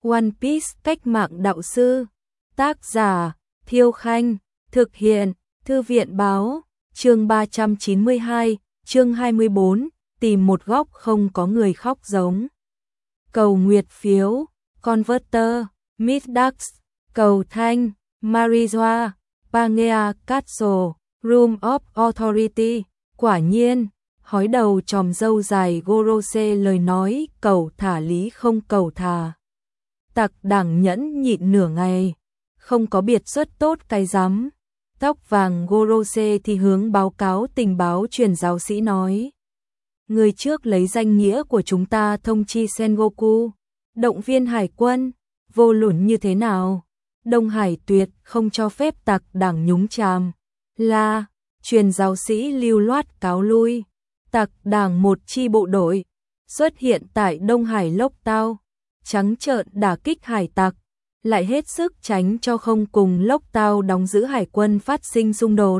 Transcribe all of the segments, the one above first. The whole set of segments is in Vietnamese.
One Piece cách mạng đạo sư. Tác giả Thiêu Khanh. Thực hiện Thư viện Báo. Chương 392, chương 24, tìm một góc không có người khóc giống. Cầu nguyệt phiếu, Converter, Middax, cầu thanh, Marijoa, Pangea Castle, Room of Authority. Quả nhiên, hói đầu chòm râu dài Gorose lời nói cầu thả lý không cầu thả. Tặc đảng nhẫn nhịn nửa ngày, không có biệt xuất tốt cái rắm. Tóc vàng Gorose thì hướng báo cáo tình báo truyền giáo sĩ nói. Người trước lấy danh nghĩa của chúng ta thông chi Sengoku, động viên hải quân, vô luận như thế nào. Đông Hải tuyệt không cho phép tặc đảng nhúng chàm. Là, truyền giáo sĩ lưu loát cáo lui. Tặc đảng một chi bộ đội xuất hiện tại Đông Hải Lốc Tao, trắng trợn đả kích hải tặc, lại hết sức tránh cho không cùng Lốc Tao đóng giữ hải quân phát sinh xung đột.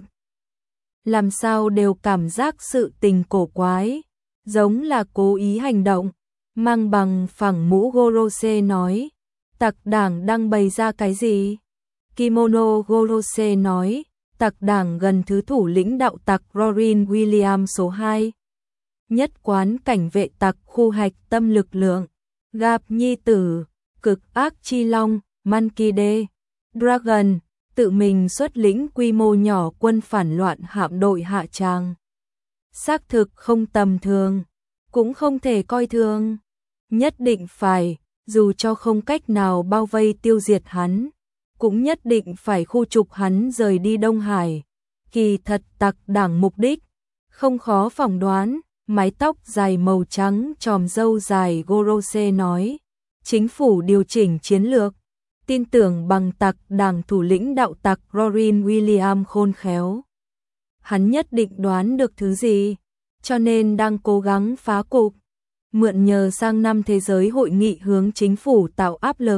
Làm sao đều cảm giác sự tình cổ quái, giống là cố ý hành động. Mang bằng phẳng mũ Gorose nói, tặc đảng đang bày ra cái gì? Kimono Gorose nói, tặc đảng gần thứ thủ lĩnh đạo tặc Rorin William số 2. Nhất quán cảnh vệ tặc khu hạch tâm lực lượng, gặp nhi tử, cực ác chi long, Monkey Dragon, tự mình xuất lĩnh quy mô nhỏ quân phản loạn hạm đội hạ tràng. Xác thực không tầm thường, cũng không thể coi thường. Nhất định phải, dù cho không cách nào bao vây tiêu diệt hắn, cũng nhất định phải khu trục hắn rời đi Đông Hải. Kỳ thật tặc đảng mục đích không khó phỏng đoán. Mái tóc dài màu trắng chòm râu dài Gorose nói, chính phủ điều chỉnh chiến lược, tin tưởng bằng tặc đảng thủ lĩnh đạo tặc Rorin William khôn khéo. Hắn nhất định đoán được thứ gì, cho nên đang cố gắng phá cục, mượn nhờ sang năm thế giới hội nghị hướng chính phủ tạo áp lực.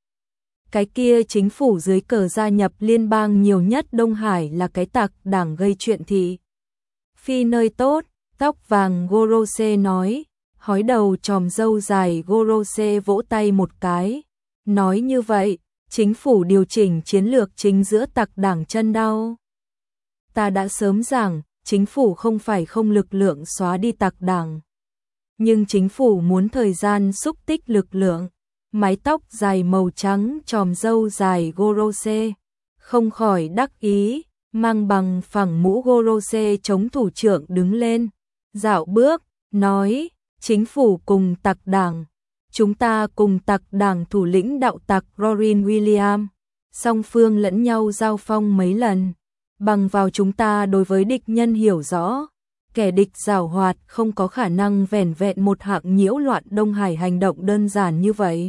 Cái kia chính phủ dưới cờ gia nhập liên bang nhiều nhất Đông Hải là cái tặc đảng gây chuyện thị phi nơi tốt. Tóc vàng Gorose nói, hói đầu chòm râu dài Gorose vỗ tay một cái, nói như vậy, chính phủ điều chỉnh chiến lược chính giữa tặc đảng chân đau. Ta đã sớm giảng, chính phủ không phải không lực lượng xóa đi tặc đảng, nhưng chính phủ muốn thời gian xúc tích lực lượng. Mái tóc dài màu trắng chòm râu dài Gorose không khỏi đắc ý, mang bằng phẳng mũ Gorose chống thủ trưởng đứng lên. Dạo bước, nói, chính phủ cùng tặc đảng, chúng ta cùng tặc đảng thủ lĩnh đạo tặc Rorin William, song phương lẫn nhau giao phong mấy lần, bằng vào chúng ta đối với địch nhân hiểu rõ, kẻ địch giảo hoạt không có khả năng vẻn vẹn một hạng nhiễu loạn Đông Hải hành động đơn giản như vậy.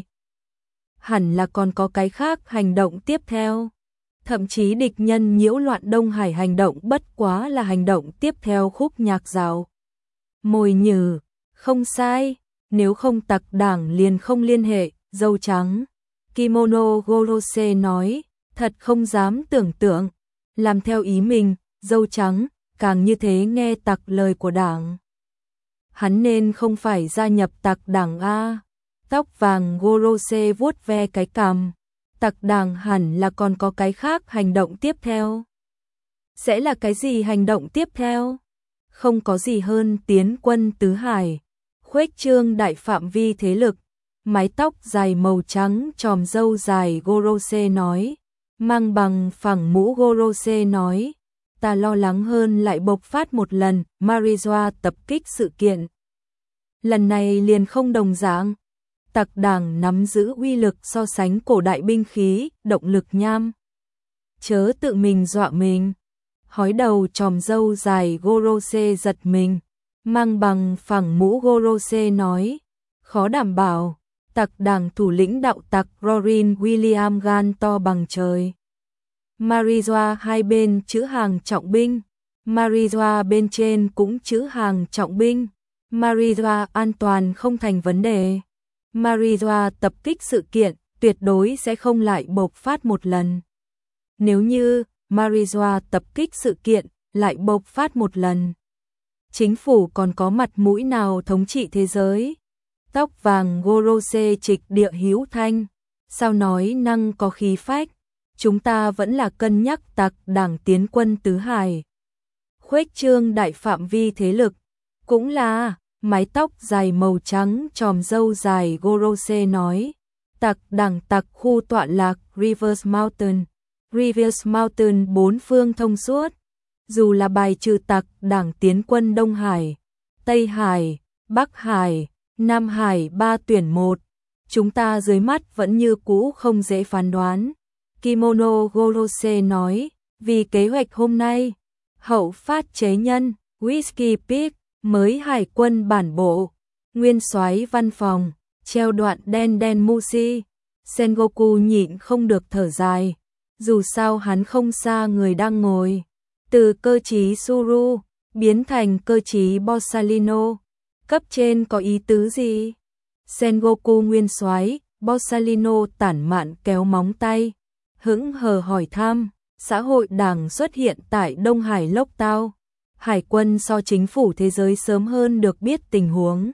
Hẳn là còn có cái khác hành động tiếp theo. Thậm chí địch nhân nhiễu loạn Đông Hải hành động bất quá là hành động tiếp theo khúc nhạc dạo. Mồi nhử, không sai, nếu không tặc đảng liền không liên hệ, dâu trắng. Kimono Gorose nói, thật không dám tưởng tượng, làm theo ý mình, dâu trắng, càng như thế nghe tặc lời của đảng. Hắn nên không phải gia nhập tặc đảng A. Tóc vàng Gorose vuốt ve cái cằm, tặc đảng hẳn là còn có cái khác hành động tiếp theo. Sẽ là cái gì hành động tiếp theo? Không có gì hơn tiến quân tứ hải, khuếch trương đại phạm vi thế lực. Mái tóc dài màu trắng chòm râu dài Gorose nói, mang bằng phẳng mũ Gorose nói, ta lo lắng hơn lại bộc phát một lần Marijoa tập kích sự kiện. Lần này liền không đồng dạng, tặc đảng nắm giữ uy lực so sánh cổ đại binh khí, động lực nham. Chớ tự mình dọa mình. Hói đầu chòm râu dài Gorose giật mình, mang bằng phẳng mũ Gorose nói, khó đảm bảo, tặc đảng thủ lĩnh đạo tặc Rorin William gan to bằng trời. Marijoa hai bên chữ hàng trọng binh, Marijoa bên trên cũng chữ hàng trọng binh, Marijoa an toàn không thành vấn đề. Marijoa tập kích sự kiện tuyệt đối sẽ không lại bộc phát một lần. Nếu như Marijoa tập kích sự kiện lại bộc phát một lần, chính phủ còn có mặt mũi nào thống trị thế giới? Tóc vàng Gorose trịch địa hữu thanh, Sao nói năng có khí phách, chúng ta vẫn là cân nhắc tặc đảng tiến quân tứ hải. Khuếch trương đại phạm vi thế lực, cũng là mái tóc dài màu trắng tròm râu dài Gorose nói. Tặc đảng tặc khu tọa lạc Rivers Mountain. Rivers Mountain bốn phương thông suốt. Dù là bài trừ tặc đảng tiến quân Đông Hải, Tây Hải, Bắc Hải, Nam Hải ba tuyển một, chúng ta dưới mắt vẫn như cũ không dễ phán đoán. Kimono Gorose nói, vì kế hoạch hôm nay, hậu phát chế nhân, Whiskey Peak, mới hải quân bản bộ, nguyên soái văn phòng, treo đoạn đen đen Mushi. Sengoku nhịn không được thở dài, dù sao hắn không xa người đang ngồi. Từ cơ chí Suru, biến thành cơ chí Borsalino, cấp trên có ý tứ gì? Sengoku nguyên soái, Borsalino tản mạn kéo móng tay, hững hờ hỏi thăm, xã hội đảng xuất hiện tại Đông Hải Lốc Tao. Hải quân so chính phủ thế giới sớm hơn được biết tình huống.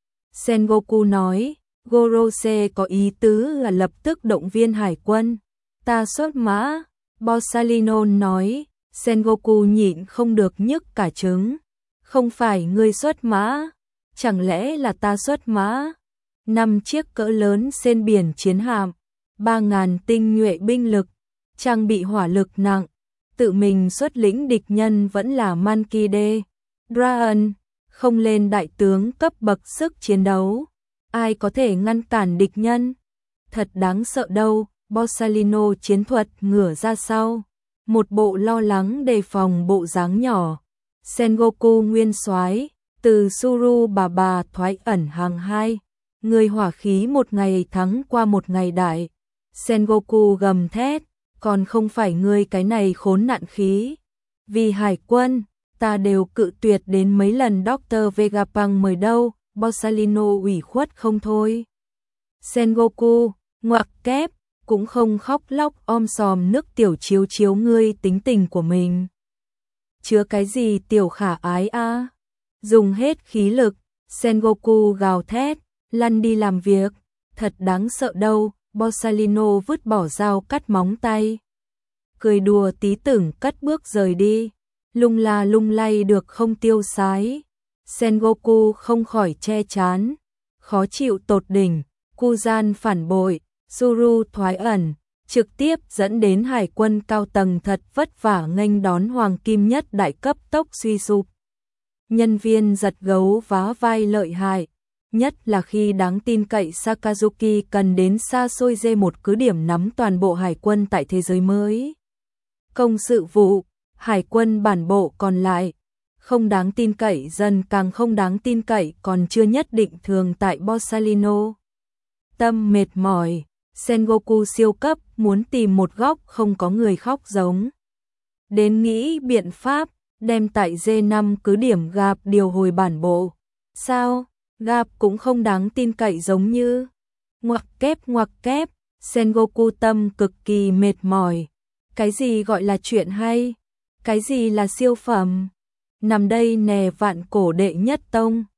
Sengoku nói, Gorose có ý tứ là lập tức động viên hải quân. Ta xuất mã, Borsalino nói. Sengoku nhịn không được nhức cả trứng. Không phải ngươi xuất mã, chẳng lẽ là ta xuất mã? 5 chiếc cỡ lớn trên biển chiến hạm, 3.000 tinh nhuệ binh lực, trang bị hỏa lực nặng, tự mình xuất lĩnh địch nhân vẫn là Mankide. Dragon, không lên đại tướng cấp bậc sức chiến đấu. Ai có thể ngăn cản địch nhân? Thật đáng sợ đâu. Borsalino chiến thuật ngửa ra sau, một bộ lo lắng đề phòng bộ dáng nhỏ. Sengoku nguyên soái, từ Suru bà thoái ẩn hàng hai, người hỏa khí một ngày thắng qua một ngày đại. Sengoku gầm thét, còn không phải ngươi cái này khốn nạn khí. Vì hải quân, ta đều cự tuyệt đến mấy lần Dr. Vegapunk mời đâu. Borsalino ủy khuất không thôi. Sengoku, ngoặc kép, cũng không khóc lóc om sòm nước tiểu chiếu chiếu ngươi tính tình của mình. Chứa cái gì tiểu khả ái a? Dùng hết khí lực, Sengoku gào thét, lăn đi làm việc, thật đáng sợ đâu. Borsalino vứt bỏ dao cắt móng tay, cười đùa tí tưởng cất bước rời đi, lung la lung lay được không tiêu sái. Sengoku không khỏi che chán, khó chịu tột đỉnh. Kuzan phản bội, Suru thoái ẩn, trực tiếp dẫn đến hải quân cao tầng thật vất vả nghênh đón hoàng kim nhất đại cấp tốc suy sụp. Nhân viên giật gấu vá vai lợi hại, nhất là khi đáng tin cậy Sakazuki cần đến xa xôi D1 cứ điểm nắm toàn bộ hải quân tại thế giới mới. Công sự vụ, hải quân bản bộ còn lại, không đáng tin cậy dần càng không đáng tin cậy còn chưa nhất định thường tại Borsalino. Tâm mệt mỏi, Sengoku siêu cấp muốn tìm một góc không có người khóc giống. Đến nghĩ biện pháp, đem tại D5 cứ điểm Gap điều hồi bản bộ. Sao, Gap cũng không đáng tin cậy giống như. Ngoặc kép, Sengoku tâm cực kỳ mệt mỏi. Cái gì gọi là chuyện hay? Cái gì là siêu phẩm? Nằm đây nè vạn cổ đệ nhất tông.